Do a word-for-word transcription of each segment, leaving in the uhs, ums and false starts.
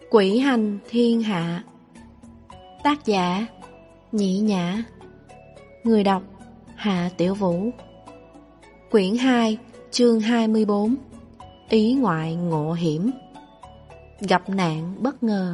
Quỷ hành thiên hạ. Tác giả Nhĩ Nhã. Người đọc Hạ Tiểu Vũ. Quyển hai, chương hai mươi bốn. Ý ngoại ngộ hiểm. Gặp nạn bất ngờ.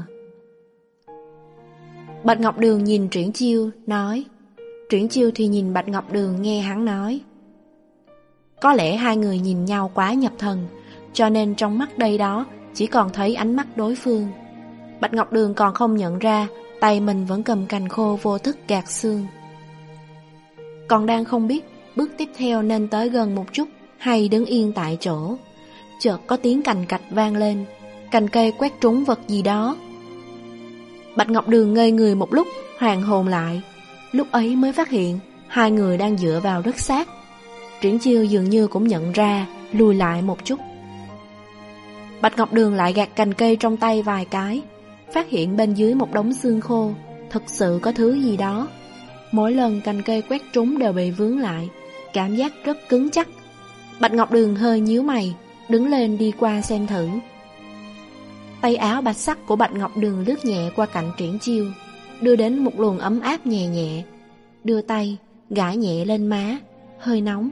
Bạch Ngọc Đường nhìn Triển Chiêu nói. Triển Chiêu thì nhìn Bạch Ngọc Đường nghe hắn nói. Có lẽ hai người nhìn nhau quá nhập thần, cho nên trong mắt đây đó chỉ còn thấy ánh mắt đối phương. Bạch Ngọc Đường còn không nhận ra tay mình vẫn cầm cành khô vô thức gạt xương. Còn đang không biết bước tiếp theo nên tới gần một chút hay đứng yên tại chỗ, chợt có tiếng cành cạch vang lên, cành cây quét trúng vật gì đó. Bạch Ngọc Đường ngây người một lúc, hoàn hồn lại, lúc ấy mới phát hiện hai người đang dựa vào đất sát. Triển Chiêu dường như cũng nhận ra, lùi lại một chút. Bạch Ngọc Đường lại gạt cành cây trong tay vài cái, phát hiện bên dưới một đống xương khô, thực sự có thứ gì đó. Mỗi lần cành cây quét trúng đều bị vướng lại, cảm giác rất cứng chắc. Bạch Ngọc Đường hơi nhíu mày, đứng lên đi qua xem thử. Tay áo bạch sắc của Bạch Ngọc Đường lướt nhẹ qua cạnh Triển Chiêu, đưa đến một luồng ấm áp nhẹ nhẹ. Đưa tay, gãi nhẹ lên má, hơi nóng.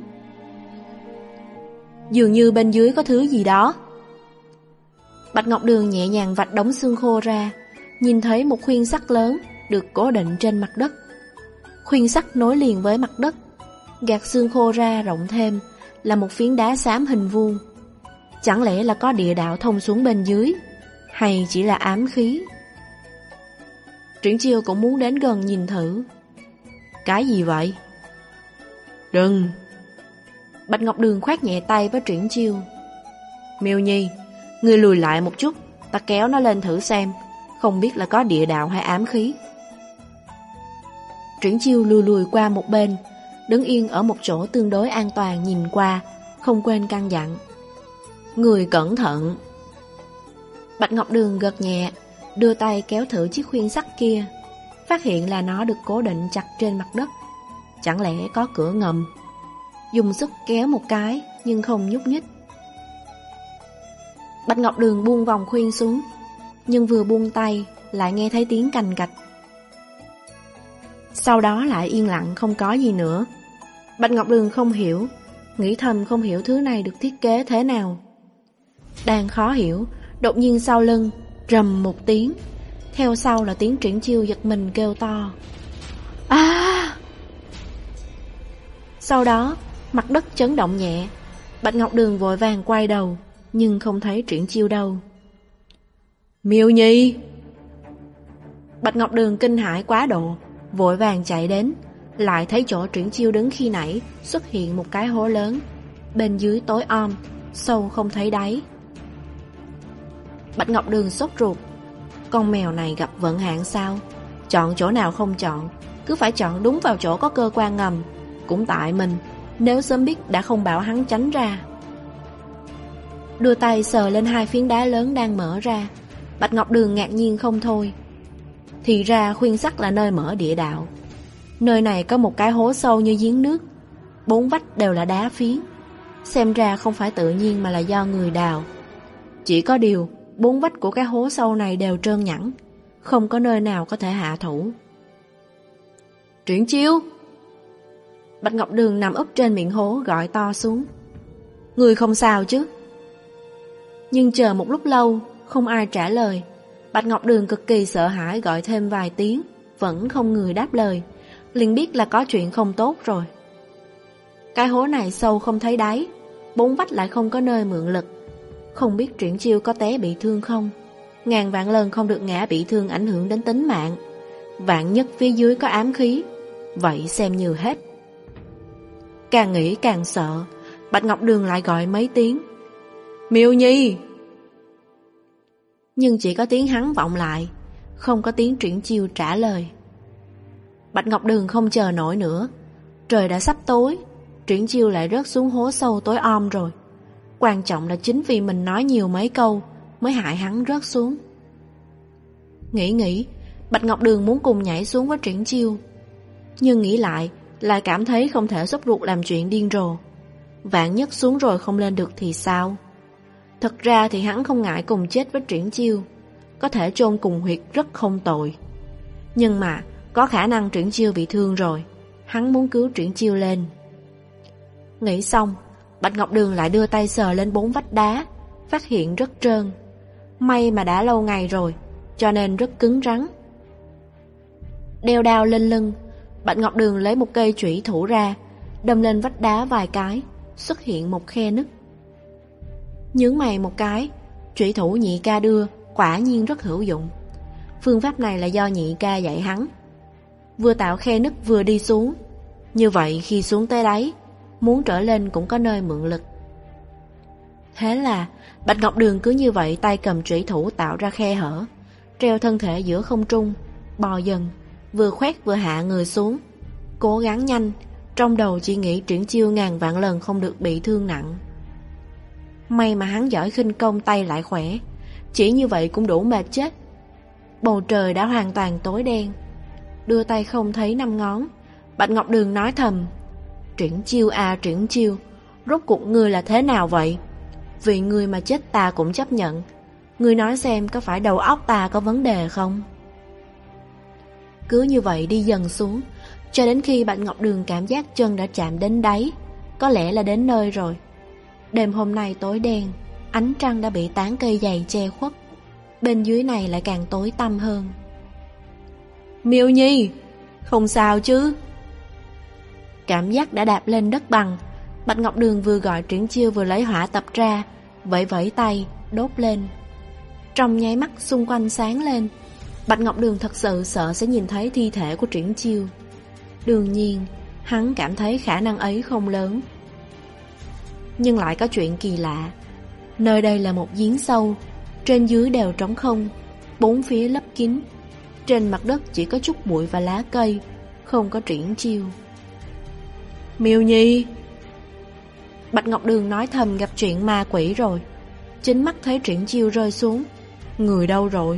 Dường như bên dưới có thứ gì đó. Bạch Ngọc Đường nhẹ nhàng vạch đống xương khô ra, nhìn thấy một khuyên sắt lớn được cố định trên mặt đất. Khuyên sắt nối liền với mặt đất, gạt xương khô ra rộng thêm là một phiến đá xám hình vuông. Chẳng lẽ là có địa đạo thông xuống bên dưới, hay chỉ là ám khí? Triển Chiêu cũng muốn đến gần nhìn thử. Cái gì vậy? Đừng! Bạch Ngọc Đường khoát nhẹ tay với Triển Chiêu. Miêu Nhi, ngươi lùi lại một chút, ta kéo nó lên thử xem, không biết là có địa đạo hay ám khí. Triển Chiêu lùi lùi qua một bên, đứng yên ở một chỗ tương đối an toàn nhìn qua, không quên căn dặn. Người cẩn thận. Bạch Ngọc Đường gật nhẹ, đưa tay kéo thử chiếc khuyên sắt kia, phát hiện là nó được cố định chặt trên mặt đất. Chẳng lẽ có cửa ngầm? Dùng sức kéo một cái nhưng không nhúc nhích. Bạch Ngọc Đường buông vòng khuyên xuống, nhưng vừa buông tay lại nghe thấy tiếng cành cạch. Sau đó lại yên lặng không có gì nữa. Bạch Ngọc Đường không hiểu, nghĩ thầm không hiểu thứ này được thiết kế thế nào. Đang khó hiểu, đột nhiên sau lưng rầm một tiếng, theo sau là tiếng Triển Chiêu giật mình kêu to. À! Sau đó mặt đất chấn động nhẹ. Bạch Ngọc Đường vội vàng quay đầu, nhưng không thấy Triển Chiêu đâu. Miêu Nhi! Bạch Ngọc Đường kinh hãi quá độ, vội vàng chạy đến, lại thấy chỗ Triển Chiêu đứng khi nãy xuất hiện một cái hố lớn, bên dưới tối om, sâu không thấy đáy. Bạch Ngọc Đường sốt ruột. Con mèo này gặp vận hạn sao? Chọn chỗ nào không chọn, cứ phải chọn đúng vào chỗ có cơ quan ngầm. Cũng tại mình, nếu sớm biết đã không bảo hắn tránh ra. Đưa tay sờ lên hai phiến đá lớn đang mở ra. Bạch Ngọc Đường ngạc nhiên không thôi. Thì ra khuyên sắt là nơi mở địa đạo. Nơi này có một cái hố sâu như giếng nước, bốn vách đều là đá phiến. Xem ra không phải tự nhiên mà là do người đào. Chỉ có điều bốn vách của cái hố sâu này đều trơn nhẵn, không có nơi nào có thể hạ thủ. Triển Chiêu! Bạch Ngọc Đường nằm úp trên miệng hố gọi to xuống. Người không sao chứ? Nhưng chờ một lúc lâu không ai trả lời. Bạch Ngọc Đường cực kỳ sợ hãi, gọi thêm vài tiếng vẫn không người đáp lời, liền biết là có chuyện không tốt rồi. Cái hố này sâu không thấy đáy, bốn vách lại không có nơi mượn lực. Không biết Triển Chiêu có té bị thương không? Ngàn vạn lần không được ngã bị thương ảnh hưởng đến tính mạng. Vạn nhất phía dưới có ám khí, vậy xem như hết. Càng nghĩ càng sợ, Bạch Ngọc Đường lại gọi mấy tiếng. Miêu Nhi! Nhưng chỉ có tiếng hắn vọng lại, không có tiếng Triển Chiêu trả lời. Bạch Ngọc Đường không chờ nổi nữa. Trời đã sắp tối, Triển Chiêu lại rớt xuống hố sâu tối om rồi. Quan trọng là chính vì mình nói nhiều mấy câu mới hại hắn rớt xuống. Nghĩ nghĩ, Bạch Ngọc Đường muốn cùng nhảy xuống với Triển Chiêu, nhưng nghĩ lại lại cảm thấy không thể sốt ruột làm chuyện điên rồ. Vạn nhất xuống rồi không lên được thì sao? Thật ra thì hắn không ngại cùng chết với Triển Chiêu, có thể chôn cùng huyệt rất không tồi. Nhưng mà có khả năng Triển Chiêu bị thương rồi, hắn muốn cứu Triển Chiêu lên. Nghĩ xong, Bạch Ngọc Đường lại đưa tay sờ lên bốn vách đá, phát hiện rất trơn. May mà đã lâu ngày rồi, cho nên rất cứng rắn. Đeo đao lên lưng, Bạch Ngọc Đường lấy một cây chủy thủ ra, đâm lên vách đá vài cái, xuất hiện một khe nứt. Nhướng mày một cái, chủy thủ Nhị ca đưa quả nhiên rất hữu dụng. Phương pháp này là do Nhị ca dạy hắn. Vừa tạo khe nứt vừa đi xuống, như vậy khi xuống tới đáy, muốn trở lên cũng có nơi mượn lực. Thế là Bạch Ngọc Đường cứ như vậy tay cầm chủy thủ tạo ra khe hở, treo thân thể giữa không trung, bò dần, vừa khoét vừa hạ người xuống, cố gắng nhanh, trong đầu chỉ nghĩ Triển Chiêu ngàn vạn lần không được bị thương nặng. May mà hắn giỏi khinh công, tay lại khỏe, chỉ như vậy cũng đủ mệt chết. Bầu trời đã hoàn toàn tối đen, đưa tay không thấy năm ngón. Bạch Ngọc Đường nói thầm: Triển Chiêu à Triển Chiêu, rốt cuộc ngươi là thế nào vậy? Vì ngươi mà chết ta cũng chấp nhận. Ngươi nói xem có phải đầu óc ta có vấn đề không? Cứ như vậy đi dần xuống, cho đến khi Bạch Ngọc Đường cảm giác chân đã chạm đến đáy, có lẽ là đến nơi rồi. Đêm hôm nay tối đen, ánh trăng đã bị tán cây dày che khuất, bên dưới này lại càng tối tăm hơn. Miêu Nhi, không sao chứ? Cảm giác đã đạp lên đất bằng, Bạch Ngọc Đường vừa gọi Triển Chiêu vừa lấy hỏa tập ra, vẫy vẫy tay, đốt lên. Trong nháy mắt xung quanh sáng lên. Bạch Ngọc Đường thật sự sợ sẽ nhìn thấy thi thể của Triển Chiêu. Đương nhiên, hắn cảm thấy khả năng ấy không lớn. Nhưng lại có chuyện kỳ lạ. Nơi đây là một giếng sâu, trên dưới đều trống không, bốn phía lấp kín. Trên mặt đất chỉ có chút bụi và lá cây, không có Triển Chiêu. Miêu Nhi! Bạch Ngọc Đường nói thầm gặp chuyện ma quỷ rồi. Chính mắt thấy Triển Chiêu rơi xuống. Người đâu rồi?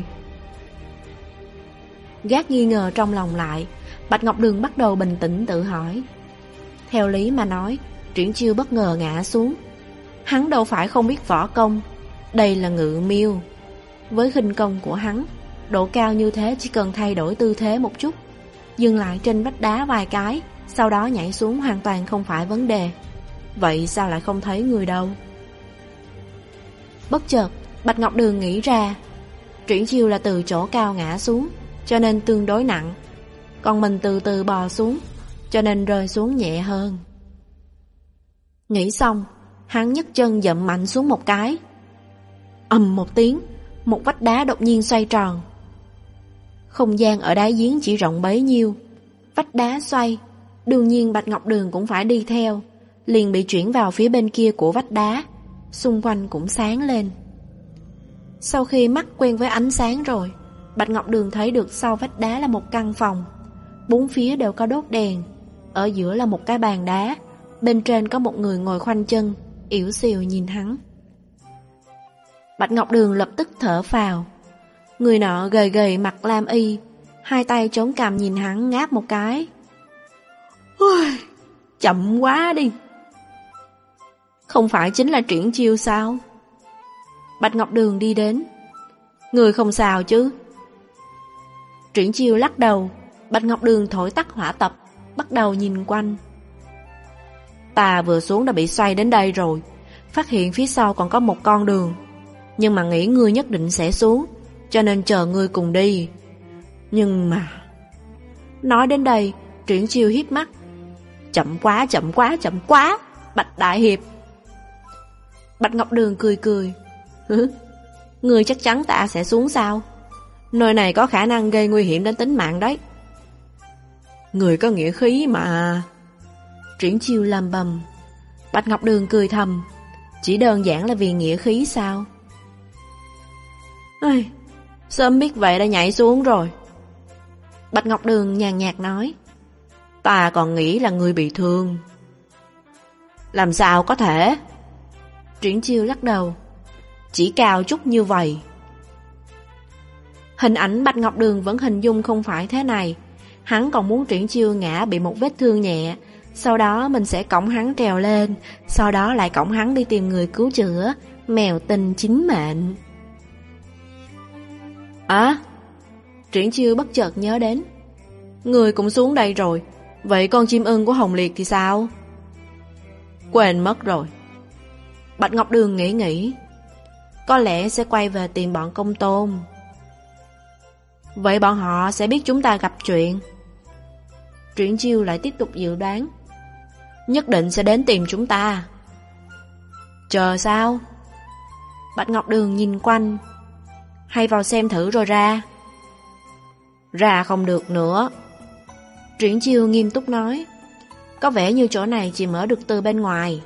Gác nghi ngờ trong lòng lại, Bạch Ngọc Đường bắt đầu bình tĩnh tự hỏi. Theo lý mà nói, Triển Chiêu bất ngờ ngã xuống. Hắn đâu phải không biết võ công, đây là ngự miêu. Với khinh công của hắn, độ cao như thế chỉ cần thay đổi tư thế một chút, dừng lại trên vách đá vài cái, sau đó nhảy xuống hoàn toàn không phải vấn đề. Vậy sao lại không thấy người đâu? Bất chợt, Bạch Ngọc Đường nghĩ ra, Triển Chiêu là từ chỗ cao ngã xuống, cho nên tương đối nặng, còn mình từ từ bò xuống, cho nên rơi xuống nhẹ hơn. Nghĩ xong, hắn nhấc chân dậm mạnh xuống một cái. Ầm một tiếng, một vách đá đột nhiên xoay tròn. Không gian ở đáy giếng chỉ rộng bấy nhiêu, vách đá xoay, đương nhiên Bạch Ngọc Đường cũng phải đi theo, liền bị chuyển vào phía bên kia của vách đá, xung quanh cũng sáng lên. Sau khi mắt quen với ánh sáng rồi, Bạch Ngọc Đường thấy được sau vách đá là một căn phòng, bốn phía đều có đốt đèn, ở giữa là một cái bàn đá, bên trên có một người ngồi khoanh chân, yểu xìu nhìn hắn. Bạch Ngọc Đường lập tức thở phào. Người nọ gầy gầy mặc lam y, hai tay chống cằm nhìn hắn ngáp một cái. Ôi, chậm quá đi. Không phải chính là Triển Chiêu sao? Bạch Ngọc Đường đi đến. Người không sao chứ? Triển Chiêu lắc đầu. Bạch Ngọc Đường thổi tắt hỏa tập, bắt đầu nhìn quanh. Ta vừa xuống đã bị xoay đến đây rồi, phát hiện phía sau còn có một con đường, nhưng mà nghĩ ngươi nhất định sẽ xuống, cho nên chờ ngươi cùng đi. Nhưng mà... Nói đến đây, Triển Chiêu hiếp mắt. Chậm quá, chậm quá, chậm quá, Bạch Đại Hiệp. Bạch Ngọc Đường cười cười. Hứ, ngươi chắc chắn ta sẽ xuống sao? Nơi này có khả năng gây nguy hiểm đến tính mạng đấy. Người có nghĩa khí mà. Triển Chiêu lầm bầm. Bạch Ngọc Đường cười thầm. Chỉ đơn giản là vì nghĩa khí sao? Ây, sớm biết vậy đã nhảy xuống rồi. Bạch Ngọc Đường nhàn nhạt nói. Ta còn nghĩ là người bị thương. Làm sao có thể? Triển Chiêu lắc đầu. Chỉ cao chút như vậy. Hình ảnh Bạch Ngọc Đường vẫn hình dung không phải thế này. Hắn còn muốn Triển Chiêu ngã bị một vết thương nhẹ, sau đó mình sẽ cõng hắn trèo lên, sau đó lại cõng hắn đi tìm người cứu chữa. Mèo tình chính mệnh. À, Triển Chiêu bất chợt nhớ đến. Người cũng xuống đây rồi, vậy con chim ưng của Hồng Liệt thì sao? Quên mất rồi. Bạch Ngọc Đường nghĩ nghĩ, có lẽ sẽ quay về tìm bọn Công Tôn. Vậy bọn họ sẽ biết chúng ta gặp chuyện. Triển Chiêu lại tiếp tục dự đoán. Nhất định sẽ đến tìm chúng ta. Chờ sao? Bạch Ngọc Đường nhìn quanh. Hay vào xem thử rồi ra? Ra không được nữa. Triển Chiêu nghiêm túc nói. Có vẻ như chỗ này chỉ mở được từ bên ngoài.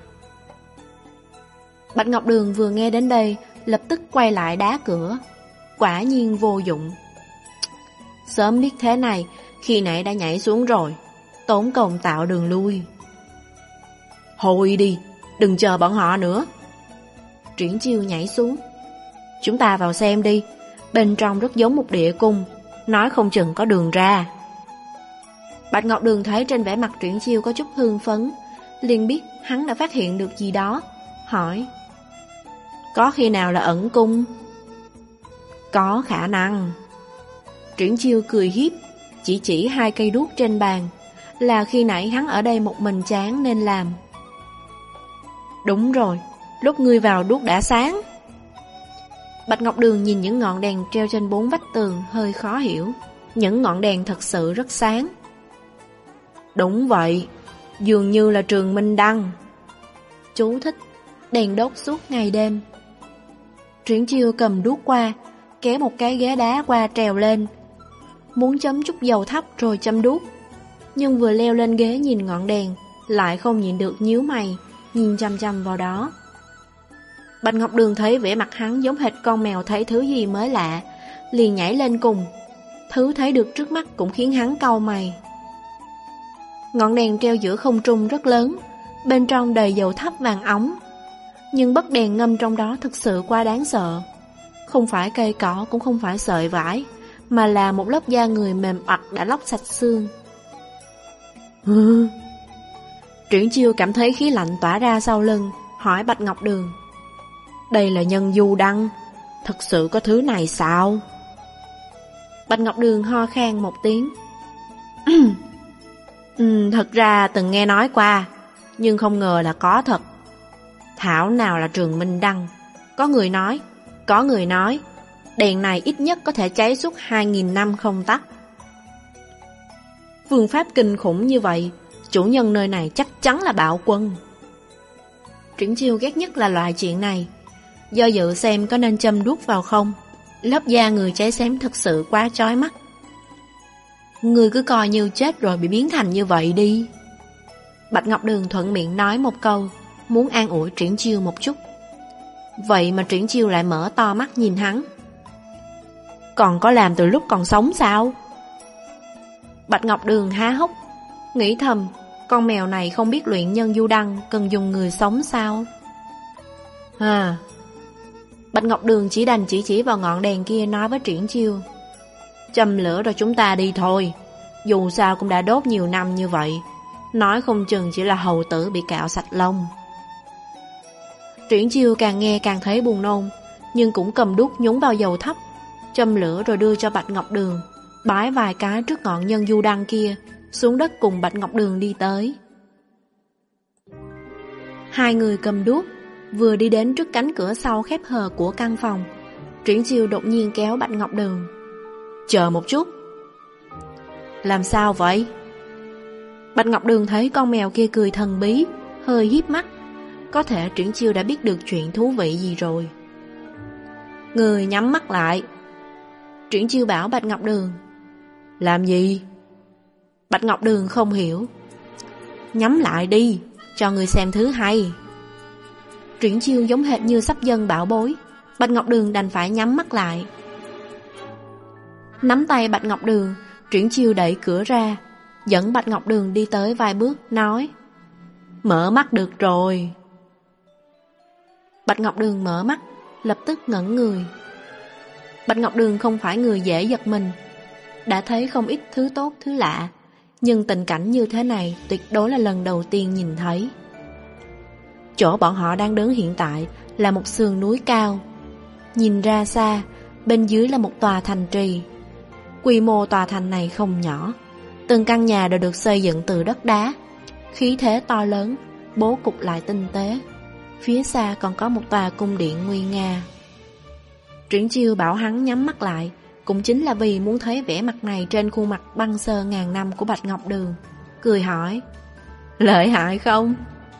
Bạch Ngọc Đường vừa nghe đến đây, lập tức quay lại đá cửa. Quả nhiên vô dụng. Sớm biết thế này, khi nãy đã nhảy xuống rồi, tốn công tạo đường lui. Hồi đi, đừng chờ bọn họ nữa. Triển Chiêu nhảy xuống. Chúng ta vào xem đi, bên trong rất giống một địa cung, nói không chừng có đường ra. Bạch Ngọc Đường thấy trên vẻ mặt Triển Chiêu có chút hưng phấn, liền biết hắn đã phát hiện được gì đó, hỏi. Có khi nào là ẩn cung? Có khả năng. Triển Chiêu cười hiếp, chỉ chỉ hai cây đuốc trên bàn, là khi nãy hắn ở đây một mình chán nên làm. Đúng rồi, lúc ngươi vào đuốc đã sáng. Bạch Ngọc Đường nhìn những ngọn đèn treo trên bốn vách tường hơi khó hiểu. Những ngọn đèn thật sự rất sáng. Đúng vậy, dường như là trường Minh Đăng. Chú thích, đèn đốt suốt ngày đêm. Triển Chiêu cầm đuốc qua, kéo một cái ghế đá qua trèo lên, muốn chấm chút dầu thắp rồi châm đuốc. Nhưng vừa leo lên ghế nhìn ngọn đèn, lại không nhịn được nhíu mày, nhìn chăm chăm vào đó. Bạch Ngọc Đường thấy vẻ mặt hắn giống hệt con mèo thấy thứ gì mới lạ, liền nhảy lên cùng. Thứ thấy được trước mắt cũng khiến hắn cau mày. Ngọn đèn treo giữa không trung rất lớn, bên trong đầy dầu thắp vàng óng. Nhưng bất đèn ngâm trong đó thực sự quá đáng sợ. Không phải cây cỏ cũng không phải sợi vải, mà là một lớp da người mềm oặt đã lóc sạch xương. Triển Chiêu cảm thấy khí lạnh tỏa ra sau lưng, hỏi Bạch Ngọc Đường. Đây là nhân du đăng, thật sự có thứ này sao? Bạch Ngọc Đường ho khan một tiếng. ừ, Thật ra từng nghe nói qua, nhưng không ngờ là có thật. Thảo nào là trường Minh Đăng. Có người nói, có người nói, đèn này ít nhất có thể cháy suốt hai nghìn năm không tắt. Phương pháp kinh khủng như vậy, chủ nhân nơi này chắc chắn là bạo quân. Triển Chiêu ghét nhất là loại chuyện này. Do dự xem có nên châm đuốc vào không. Lớp da người cháy xém thật sự quá chói mắt. Người cứ coi như chết rồi bị biến thành như vậy đi. Bạch Ngọc Đường thuận miệng nói một câu, muốn an ủi Triển Chiêu một chút. Vậy mà Triển Chiêu lại mở to mắt nhìn hắn. Còn có làm từ lúc còn sống sao? Bạch Ngọc Đường há hốc, nghĩ thầm, con mèo này không biết luyện nhân du đăng cần dùng người sống sao? À, Bạch Ngọc Đường chỉ đành chỉ chỉ vào ngọn đèn kia nói với Triển Chiêu. Châm lửa rồi chúng ta đi thôi. Dù sao cũng đã đốt nhiều năm như vậy, nói không chừng chỉ là hầu tử bị cạo sạch lông. Triển Chiêu càng nghe càng thấy buồn nôn, nhưng cũng cầm đuốc nhúng vào dầu thắp, châm lửa rồi đưa cho Bạch Ngọc Đường, bái vài cái trước ngọn nhân du đăng kia, xuống đất cùng Bạch Ngọc Đường đi tới. Hai người cầm đuốc, vừa đi đến trước cánh cửa sau khép hờ của căn phòng. Triển Chiêu đột nhiên kéo Bạch Ngọc Đường. Chờ một chút. Làm sao vậy? Bạch Ngọc Đường thấy con mèo kia cười thần bí, hơi híp mắt. Có thể Triển Chiêu đã biết được chuyện thú vị gì rồi. Người nhắm mắt lại. Triển Chiêu bảo Bạch Ngọc Đường. Làm gì? Bạch Ngọc Đường không hiểu. Nhắm lại đi, cho người xem thứ hay. Triển Chiêu giống hệt như sắp dân bảo bối. Bạch Ngọc Đường đành phải nhắm mắt lại. Nắm tay Bạch Ngọc Đường, Triển Chiêu đẩy cửa ra, dẫn Bạch Ngọc Đường đi tới vài bước, nói. Mở mắt được rồi. Bạch Ngọc Đường mở mắt, lập tức ngẩn người. Bạch Ngọc Đường không phải người dễ giật mình, đã thấy không ít thứ tốt thứ lạ, nhưng tình cảnh như thế này tuyệt đối là lần đầu tiên nhìn thấy. Chỗ bọn họ đang đứng hiện tại là một sườn núi cao. Nhìn ra xa, bên dưới là một tòa thành trì. Quy mô tòa thành này không nhỏ, từng căn nhà đều được xây dựng từ đất đá, khí thế to lớn, bố cục lại tinh tế. Phía xa còn có một tòa cung điện nguy nga. Triển Chiêu bảo hắn nhắm mắt lại, cũng chính là vì muốn thấy vẻ mặt này trên khuôn mặt băng sơ ngàn năm của Bạch Ngọc Đường. Cười hỏi: lợi hại không?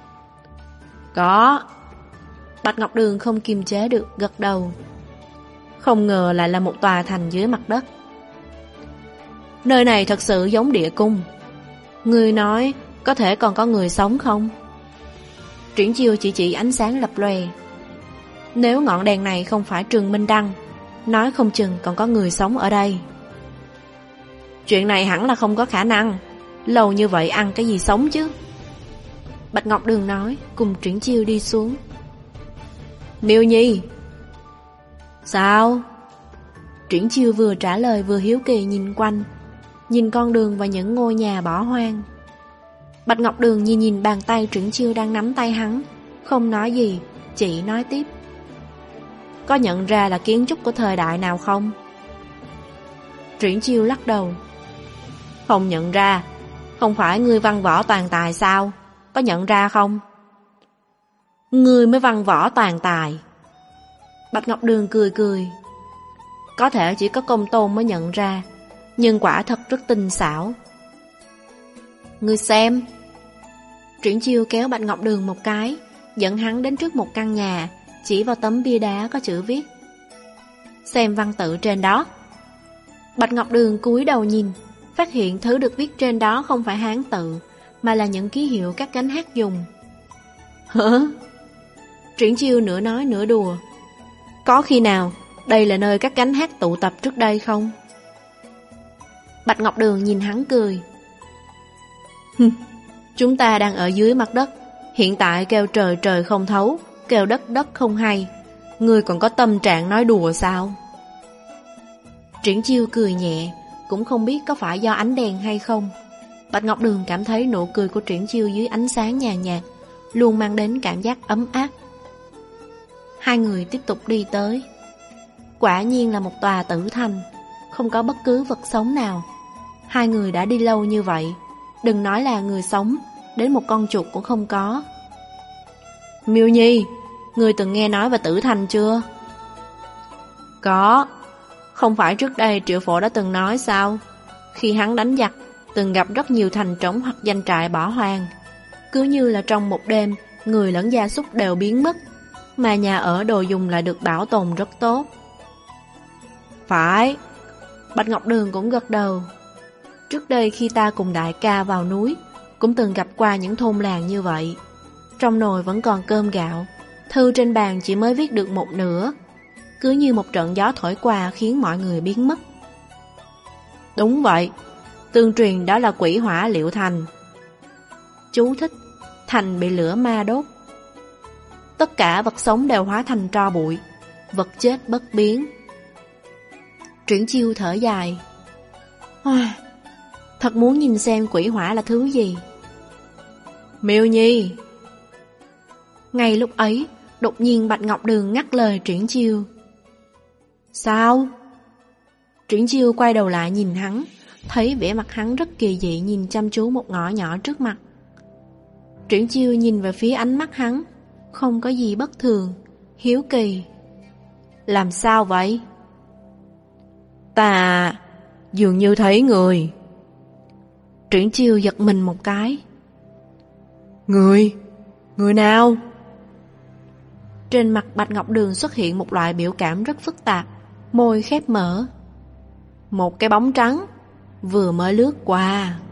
Có. Bạch Ngọc Đường không kiềm chế được gật đầu. Không ngờ lại là một tòa thành dưới mặt đất. Nơi này thật sự giống địa cung. Ngươi nói có thể còn có người sống không? Triển Chiêu chỉ chỉ ánh sáng lập lòe. Nếu ngọn đèn này không phải Trường Minh Đăng, nói không chừng còn có người sống ở đây. Chuyện này hẳn là không có khả năng. Lâu như vậy ăn cái gì sống chứ? Bạch Ngọc Đường nói, cùng Triển Chiêu đi xuống. Miêu Nhi. Sao? Triển Chiêu vừa trả lời vừa hiếu kỳ nhìn quanh, nhìn con đường và những ngôi nhà bỏ hoang. Bạch Ngọc Đường nhìn nhìn bàn tay Triển Chiêu đang nắm tay hắn, không nói gì, chỉ nói tiếp. Có nhận ra là kiến trúc của thời đại nào không? Triển Chiêu lắc đầu. Không nhận ra. Không phải ngươi văn võ toàn tài sao? Có nhận ra không? Ngươi mới văn võ toàn tài. Bạch Ngọc Đường cười cười. Có thể chỉ có Công Tôn mới nhận ra, nhưng quả thật rất tinh xảo. Ngươi xem. Triển Chiêu kéo Bạch Ngọc Đường một cái, dẫn hắn đến trước một căn nhà, chỉ vào tấm bia đá có chữ viết. Xem văn tự trên đó. Bạch Ngọc Đường cúi đầu nhìn, phát hiện thứ được viết trên đó không phải Hán tự, mà là những ký hiệu các gánh hát dùng. Hả? Triển Chiêu nửa nói nửa đùa. Có khi nào đây là nơi các gánh hát tụ tập trước đây không? Bạch Ngọc Đường nhìn hắn cười. Chúng ta đang ở dưới mặt đất, hiện tại kêu trời trời không thấu, kêu đất đất không hay. Ngươi còn có tâm trạng nói đùa sao? Triển Chiêu cười nhẹ, cũng không biết có phải do ánh đèn hay không. Bạch Ngọc Đường cảm thấy nụ cười của Triển Chiêu dưới ánh sáng nhàn nhạt luôn mang đến cảm giác ấm áp. Hai người tiếp tục đi tới. Quả nhiên là một tòa tử thành, không có bất cứ vật sống nào. Hai người đã đi lâu như vậy, đừng nói là người sống, đến một con chuột cũng không có. Miêu Nhi, ngươi từng nghe nói về tử thành chưa? Có. Không phải trước đây Triệu Phổ đã từng nói sao? Khi hắn đánh giặc, từng gặp rất nhiều thành trống hoặc doanh trại bỏ hoang. Cứ như là trong một đêm, người lẫn gia súc đều biến mất, mà nhà ở đồ dùng lại được bảo tồn rất tốt. Phải. Bạch Ngọc Đường cũng gật đầu. Trước đây khi ta cùng đại ca vào núi, cũng từng gặp qua những thôn làng như vậy. Trong nồi vẫn còn cơm gạo, thư trên bàn chỉ mới viết được một nửa. Cứ như một trận gió thổi qua khiến mọi người biến mất. Đúng vậy, tương truyền đó là quỷ hỏa liệu thành. Chú thích: thành bị lửa ma đốt. Tất cả vật sống đều hóa thành tro bụi, vật chết bất biến. Triển Chiêu thở dài. Thật muốn nhìn xem quỷ hỏa là thứ gì. Miêu Nhi. Ngay lúc ấy, đột nhiên Bạch Ngọc Đường ngắt lời Triển Chiêu. Sao? Triển Chiêu quay đầu lại nhìn hắn, thấy vẻ mặt hắn rất kỳ dị, nhìn chăm chú một ngõ nhỏ trước mặt. Triển Chiêu nhìn về phía ánh mắt hắn, không có gì bất thường, hiếu kỳ. Làm sao vậy? Ta dường như thấy người. Triển Chiêu giật mình một cái. Người? Người nào? Trên mặt Bạch Ngọc Đường xuất hiện một loại biểu cảm rất phức tạp, môi khép mở. Một cái bóng trắng vừa mới lướt qua.